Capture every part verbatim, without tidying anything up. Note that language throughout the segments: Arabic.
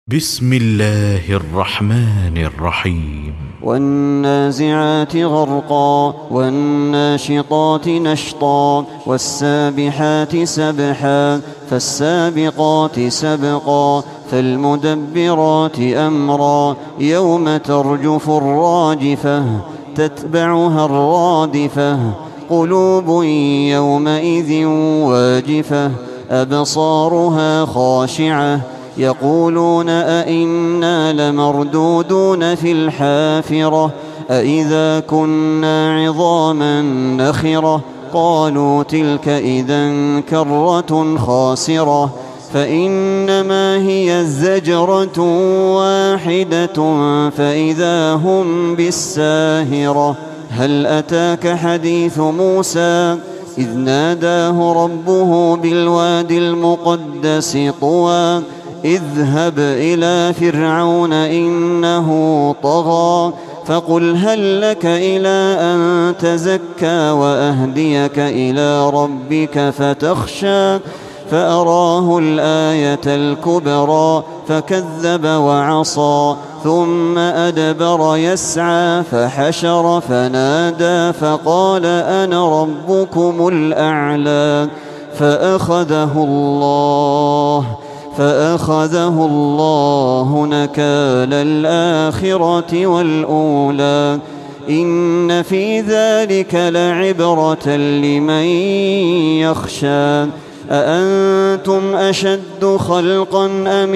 بسم الله الرحمن الرحيم. والنازعات غرقا والناشطات نشطا والسابحات سبحا فالسابقات سبقا فالمدبرات أمرا يوم ترجف الراجفة تتبعها الرادفة قلوب يومئذ واجفة أبصارها خاشعة يقولون أئنا لمردودون في الحافرة أئذا كنا عظاما نخرة قالوا تلك إذا كرة خاسرة فإنما هي زجرة واحدة فإذا هم بالساهرة هل أتاك حديث موسى إذ ناداه ربه بالوادي المقدس طوى اذهب إلى فرعون إنه طغى فقل هل لك إلى أن تزكى وأهديك إلى ربك فتخشى فأراه الآية الكبرى فكذب وعصى ثم أدبر يسعى فحشر فنادى فقال أنا ربكم الأعلى فأخذه الله فأخذه الله نكال الآخرة والأولى إن في ذلك لعبرة لمن يخشى أأنتم أشد خلقا أم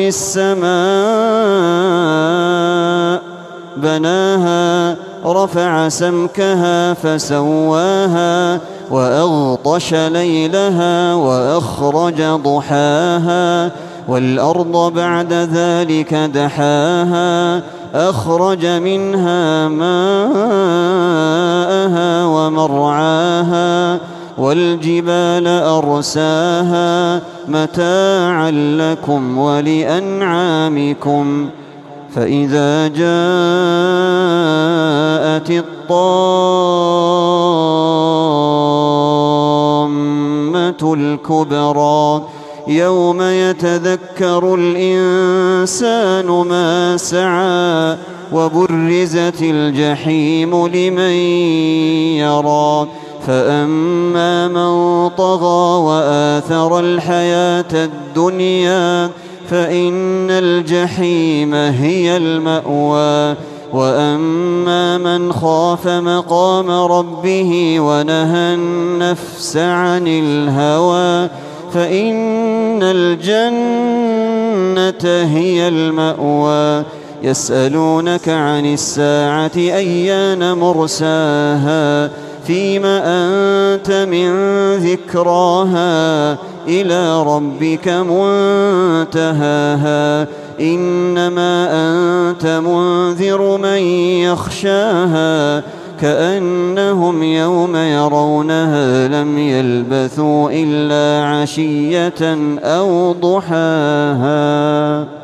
السماء بناها رفع سمكها فسواها وأغطش ليلها وأخرج ضحاها والأرض بعد ذلك دحاها أخرج منها ماءها ومرعاها والجبال أرساها متاعا لكم ولأنعامكم فإذا جاءت الطامة الكبرى يوم يتذكر الإنسان ما سعى وبرزت الجحيم لمن يرى فأما من طغى وآثر الحياة الدنيا فإن الجحيم هي المأوى وأما من خاف مقام ربه ونهى النفس عن الهوى فإن الجنة هي المأوى يسألونك عن الساعة أيان مرساها فيما أنت من ذكراها إلى ربك منتهاها إنما أنت منذر من يخشاها كأنهم يوم يرونها لم يلبثوا إلا عشية أو ضحاها.